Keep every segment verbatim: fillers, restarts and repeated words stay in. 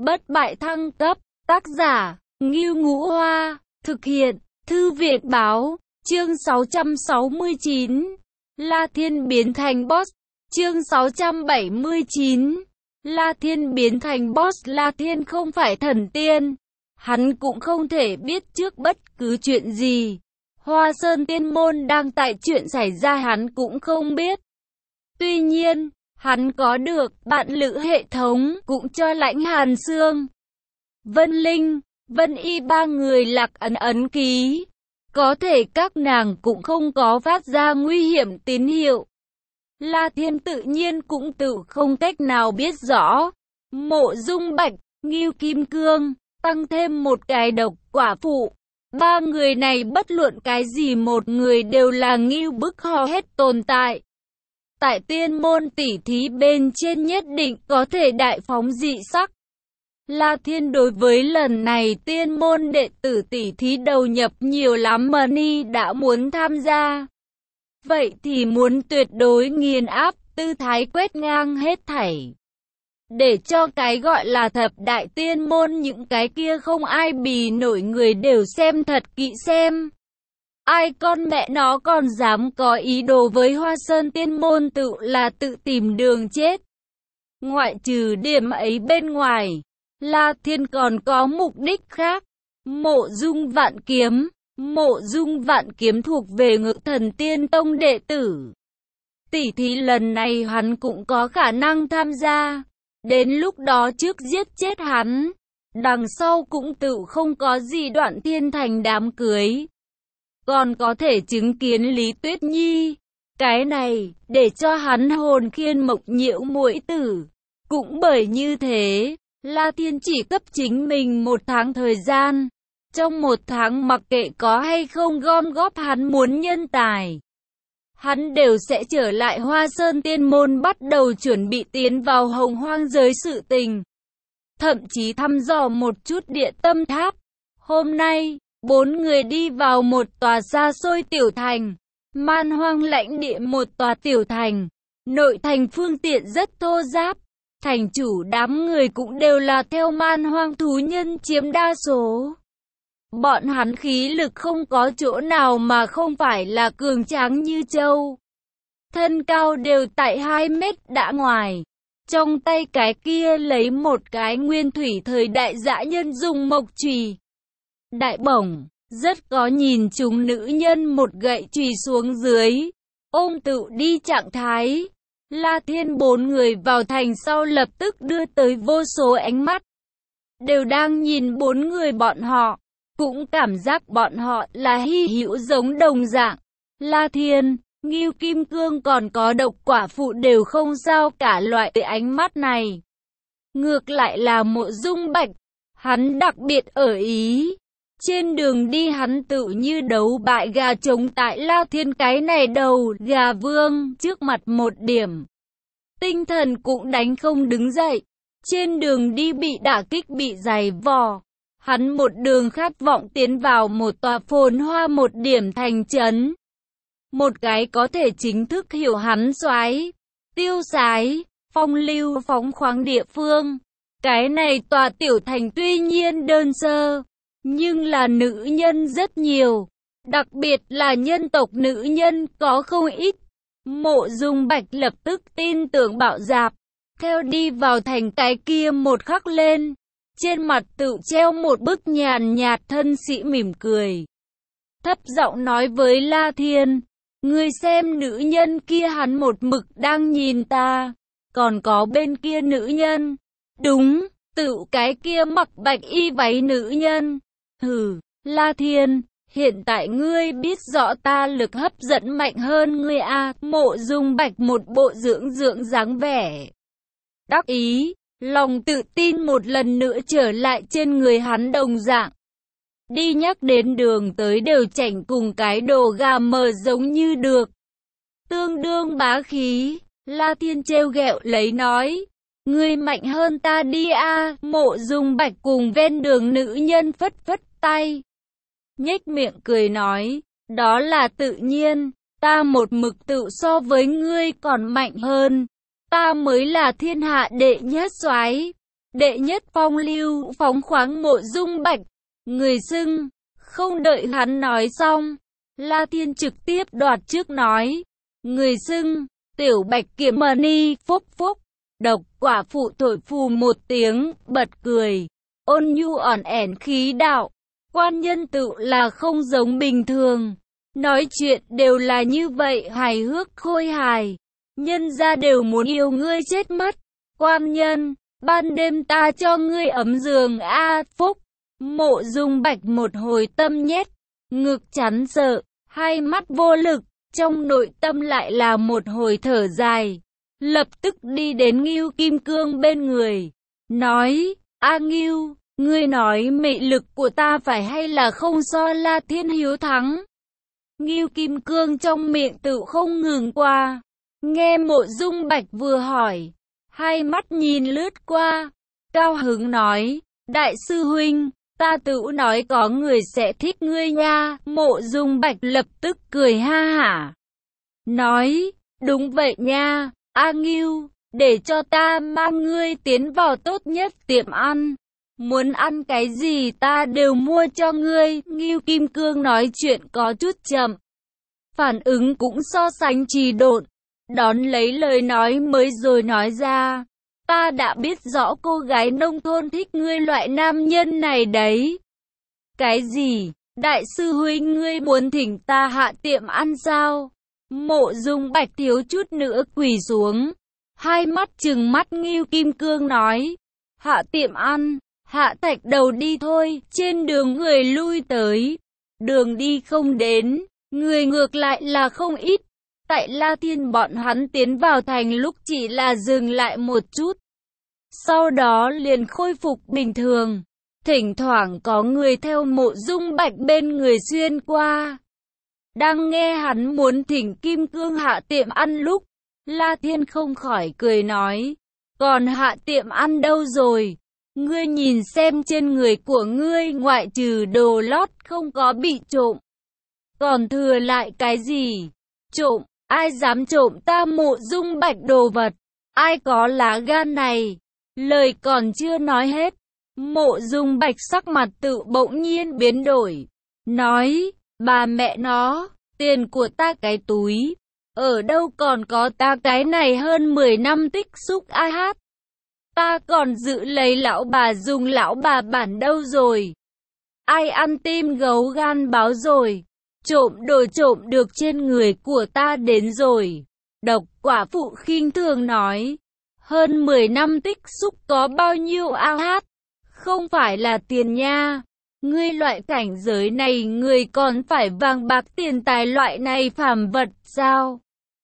Bất bại thăng cấp, tác giả, Ngưu Ngũ Hoa, thực hiện, Thư viện Báo, chương sáu trăm sáu mươi chín, La Thiên biến thành boss, chương sáu trăm bảy mươi chín, La Thiên biến thành boss. La Thiên không phải thần tiên, hắn cũng không thể biết trước bất cứ chuyện gì. Hoa Sơn Tiên Môn đang tại chuyện xảy ra hắn cũng không biết. Tuy nhiên, hắn có được bạn lữ hệ thống cũng cho Lãnh Hàn Sương, Vân Linh, Vân Y ba người lạc ấn ấn ký. Có thể các nàng cũng không có phát ra nguy hiểm tín hiệu. La Thiên tự nhiên cũng tự không cách nào biết rõ. Mộ Dung Bạch, Ngưu Kim Cương, tăng thêm một cái độc quả phụ. Ba người này bất luận cái gì một người đều là ngưu bức ho hết tồn tại. Tại tiên môn tỷ thí bên trên nhất định có thể đại phóng dị sắc. La Thiên đối với lần này tiên môn đệ tử tỷ thí đầu nhập nhiều lắm, Mani đã muốn tham gia. Vậy thì muốn tuyệt đối nghiền áp, tư thái quét ngang hết thảy. Để cho cái gọi là thập đại tiên môn những cái kia không ai bì nổi người đều xem thật kỹ xem. Ai con mẹ nó còn dám có ý đồ với Hoa Sơn Tiên Môn tự là tự tìm đường chết. Ngoại trừ điểm ấy bên ngoài, La Thiên còn có mục đích khác. Mộ Dung Vạn Kiếm, Mộ Dung Vạn Kiếm thuộc về Ngự Thần Tiên Tông đệ tử. Tỷ thí lần này hắn cũng có khả năng tham gia. Đến lúc đó trước giết chết hắn, đằng sau cũng tự không có gì Đoạn Thiên Thành đám cưới. Còn có thể chứng kiến Lý Tuyết Nhi. Cái này, để cho hắn hồn khiên mộc nhiễu muội tử. Cũng bởi như thế, La Thiên chỉ cấp chính mình một tháng thời gian. Trong một tháng mặc kệ có hay không gom góp hắn muốn nhân tài, hắn đều sẽ trở lại Hoa Sơn Tiên Môn bắt đầu chuẩn bị tiến vào Hồng Hoang giới sự tình. Thậm chí thăm dò một chút địa tâm tháp. Hôm nay, bốn người đi vào một tòa xa xôi tiểu thành. Man Hoang lãnh địa một tòa tiểu thành. Nội thành phương tiện rất thô ráp. Thành chủ đám người cũng đều là theo Man Hoang thú nhân chiếm đa số. Bọn hắn khí lực không có chỗ nào mà không phải là cường tráng như trâu. Thân cao đều tại hai mét đã ngoài. Trong tay cái kia lấy một cái nguyên thủy thời đại dã nhân dùng mộc chùy đại bổng, rất có nhìn chúng nữ nhân một gậy chùy xuống dưới, ôm tự đi trạng thái. La Thiên bốn người vào thành sau lập tức đưa tới vô số ánh mắt. Đều đang nhìn bốn người bọn họ, cũng cảm giác bọn họ là hy hữu giống đồng dạng. La Thiên, Ngưu Kim Cương còn có độc quả phụ đều không sao cả loại ánh mắt này. Ngược lại là Mộ Dung Bạch, hắn đặc biệt ở ý. Trên đường đi hắn tự như đấu bại gà trống tại La Thiên cái này đầu gà vương trước mặt một điểm. Tinh thần cũng đánh không đứng dậy. Trên đường đi bị đả kích bị giày vò. Hắn một đường khát vọng tiến vào một tòa phồn hoa một điểm thành trấn. Một cái có thể chính thức hiểu hắn soái, tiêu sái, phong lưu phóng khoáng địa phương. Cái này tòa tiểu thành tuy nhiên đơn sơ, nhưng là nữ nhân rất nhiều. Đặc biệt là nhân tộc nữ nhân có không ít. Mộ Dung Bạch lập tức tin tưởng bạo dạp. Theo đi vào thành cái kia một khắc lên. Trên mặt tự treo một bức nhàn nhạt thân sĩ mỉm cười. Thấp giọng nói với La Thiên. Ngươi xem nữ nhân kia, hắn một mực đang nhìn ta. Còn có bên kia nữ nhân. Đúng, tự cái kia mặc bạch y váy nữ nhân. Hừ, La Thiên, hiện tại ngươi biết rõ ta lực hấp dẫn mạnh hơn ngươi à. Mộ Dung Bạch một bộ dưỡng dưỡng dáng vẻ đắc ý. Lòng tự tin một lần nữa trở lại trên người hắn đồng dạng. Đi nhắc đến đường tới đều chảnh cùng cái đồ gà mờ giống như được. Tương đương bá khí. La Thiên trêu ghẹo lấy nói. Ngươi mạnh hơn ta đi a. Mộ Dung Bạch cùng ven đường nữ nhân phất phất tay. Nhếch miệng cười nói. Đó là tự nhiên. Ta một mực tự so với ngươi còn mạnh hơn. Ta mới là thiên hạ đệ nhất soái. đệ nhất phong lưu phóng khoáng Mộ Dung Bạch, người xưng. Không đợi hắn nói xong, La Thiên trực tiếp đoạt trước nói, người xưng, tiểu Bạch Kiểm Mani. Phúc phúc, độc quả phụ thổi phù một tiếng, bật cười, ôn nhu ỏn ẻn khí đạo, quan nhân tự là không giống bình thường, nói chuyện đều là như vậy hài hước khôi hài, nhân ra đều muốn yêu ngươi chết mất, quan nhân, ban đêm ta cho ngươi ấm giường a. Phúc, Mộ Dung Bạch một hồi tâm nhét, ngực chắn sợ, hai mắt vô lực, trong nội tâm lại là một hồi thở dài, lập tức đi đến Ngưu Kim Cương bên người, nói, A Ngưu, ngươi nói mị lực của ta phải hay là không so La Thiên hiếu thắng. Ngưu Kim Cương trong miệng tự không ngừng qua, nghe Mộ Dung Bạch vừa hỏi, hai mắt nhìn lướt qua, cao hứng nói, đại sư huynh, ta tự nói có người sẽ thích ngươi nha. Mộ Dung Bạch lập tức cười ha hả, nói, đúng vậy nha, A Ngưu, để cho ta mang ngươi tiến vào tốt nhất tiệm ăn, muốn ăn cái gì ta đều mua cho ngươi. Ngưu Kim Cương nói chuyện có chút chậm, phản ứng cũng so sánh trì độn, đón lấy lời nói mới rồi nói ra, ta đã biết rõ cô gái nông thôn thích ngươi loại nam nhân này đấy. Cái gì? Đại sư huynh ngươi muốn thỉnh ta hạ tiệm ăn sao? Mộ Dung Bạch thiếu chút nữa quỳ xuống, hai mắt trừng mắt Ngưu Kim Cương nói, hạ tiệm ăn, hạ thạch đầu đi thôi. Trên đường người lui tới, đường đi không đến, người ngược lại là không ít. Tại La Thiên bọn hắn tiến vào thành lúc chỉ là dừng lại một chút, sau đó liền khôi phục bình thường. Thỉnh thoảng có người theo Mộ Dung Bạch bên người xuyên qua. Đang nghe hắn muốn thỉnh Kim Cương hạ tiệm ăn lúc, La Thiên không khỏi cười nói, còn hạ tiệm ăn đâu rồi? Ngươi nhìn xem trên người của ngươi ngoại trừ đồ lót không có bị trộm, còn thừa lại cái gì? Trộm? Ai dám trộm ta Mộ Dung Bạch đồ vật? Ai có lá gan này? Lời còn chưa nói hết, Mộ Dung Bạch sắc mặt tự bỗng nhiên biến đổi, nói, bà mẹ nó, tiền của ta cái túi, ở đâu còn có ta cái này hơn mười năm tích xúc a hát. Ta còn giữ lấy lão bà dùng lão bà bản đâu rồi? Ai ăn tim gấu gan báo rồi? Trộm đồ trộm được trên người của ta đến rồi. Độc quả phụ khinh thường nói, hơn mười năm tích xúc có bao nhiêu a hát? Không phải là tiền nha. Ngươi loại cảnh giới này người còn phải vàng bạc tiền tài loại này phàm vật sao?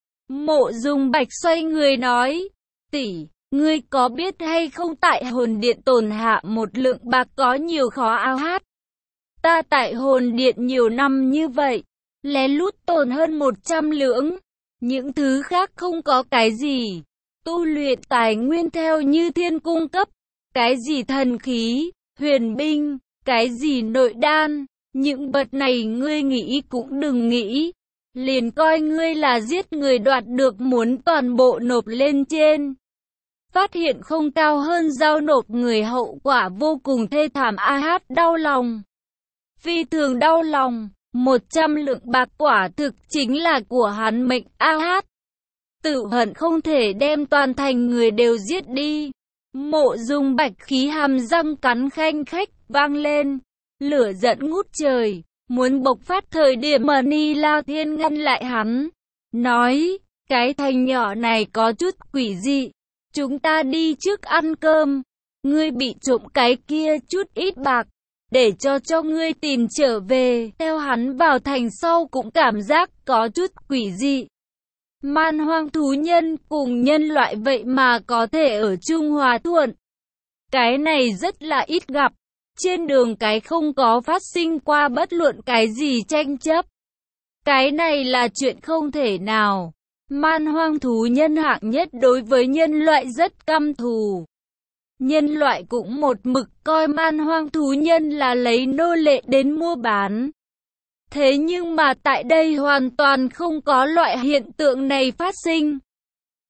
Mộ Dung Bạch xoay người nói, tỷ, ngươi có biết hay không tại hồn điện tồn hạ một lượng bạc có nhiều khó a hát? Ta tại hồn điện nhiều năm như vậy, lén lút tồn hơn một trăm lưỡng. Những thứ khác không có cái gì. Tu luyện tài nguyên theo như thiên cung cấp. Cái gì thần khí, huyền binh, cái gì nội đan. Những vật này ngươi nghĩ cũng đừng nghĩ. Liền coi ngươi là giết người đoạt được muốn toàn bộ nộp lên trên. Phát hiện không cao hơn giao nộp người, hậu quả vô cùng thê thảm a hát, đau lòng. Phi thường đau lòng, một trăm lượng bạc quả thực chính là của hắn mệnh a hát. Tự hận không thể đem toàn thành người đều giết đi. Mộ Dung Bạch khí hàm răng cắn khanh khách vang lên, lửa giận ngút trời, muốn bộc phát thời điểm mà Ni La Thiên ngăn lại hắn, nói, cái thành nhỏ này có chút quỷ dị, chúng ta đi trước ăn cơm, ngươi bị trộm cái kia chút ít bạc, để cho cho ngươi tìm trở về. Theo hắn vào thành sau cũng cảm giác có chút quỷ dị. Man hoang thú nhân cùng nhân loại vậy mà có thể ở chung hòa thuận. Cái này rất là ít gặp. Trên đường cái không có phát sinh qua bất luận cái gì tranh chấp. Cái này là chuyện không thể nào. Man hoang thú nhân hạng nhất đối với nhân loại rất căm thù. Nhân loại cũng một mực coi man hoang thú nhân là lấy nô lệ đến mua bán. Thế nhưng mà tại đây hoàn toàn không có loại hiện tượng này phát sinh.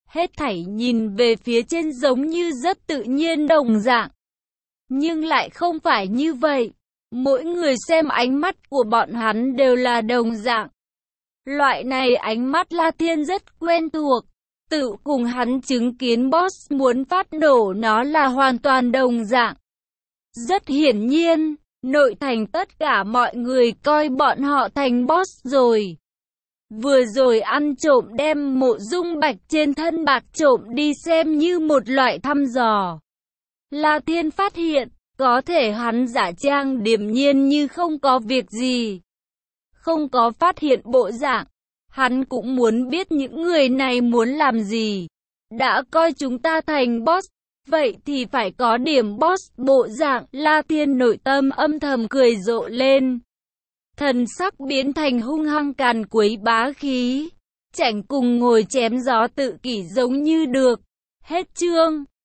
Hết thảy nhìn về phía trên giống như rất tự nhiên đồng dạng. Nhưng lại không phải như vậy. Mỗi người xem ánh mắt của bọn hắn đều là đồng dạng. Loại này ánh mắt La Thiên rất quen thuộc. Tự cùng hắn chứng kiến boss muốn phát nổ nó là hoàn toàn đồng dạng. Rất hiển nhiên, nội thành tất cả mọi người coi bọn họ thành boss rồi. Vừa rồi ăn trộm đem Mộ Dung Bạch trên thân bạc trộm đi xem như một loại thăm dò. La Thiên phát hiện, có thể hắn giả trang điềm nhiên như không có việc gì. Không có phát hiện bộ dạng. Hắn cũng muốn biết những người này muốn làm gì. Đã coi chúng ta thành boss, vậy thì phải có điểm boss bộ dạng. La Thiên nội tâm âm thầm cười rộ lên. Thần sắc biến thành hung hăng càn quấy bá khí. Chảnh cùng ngồi chém gió tự kỷ giống như được. Hết chương.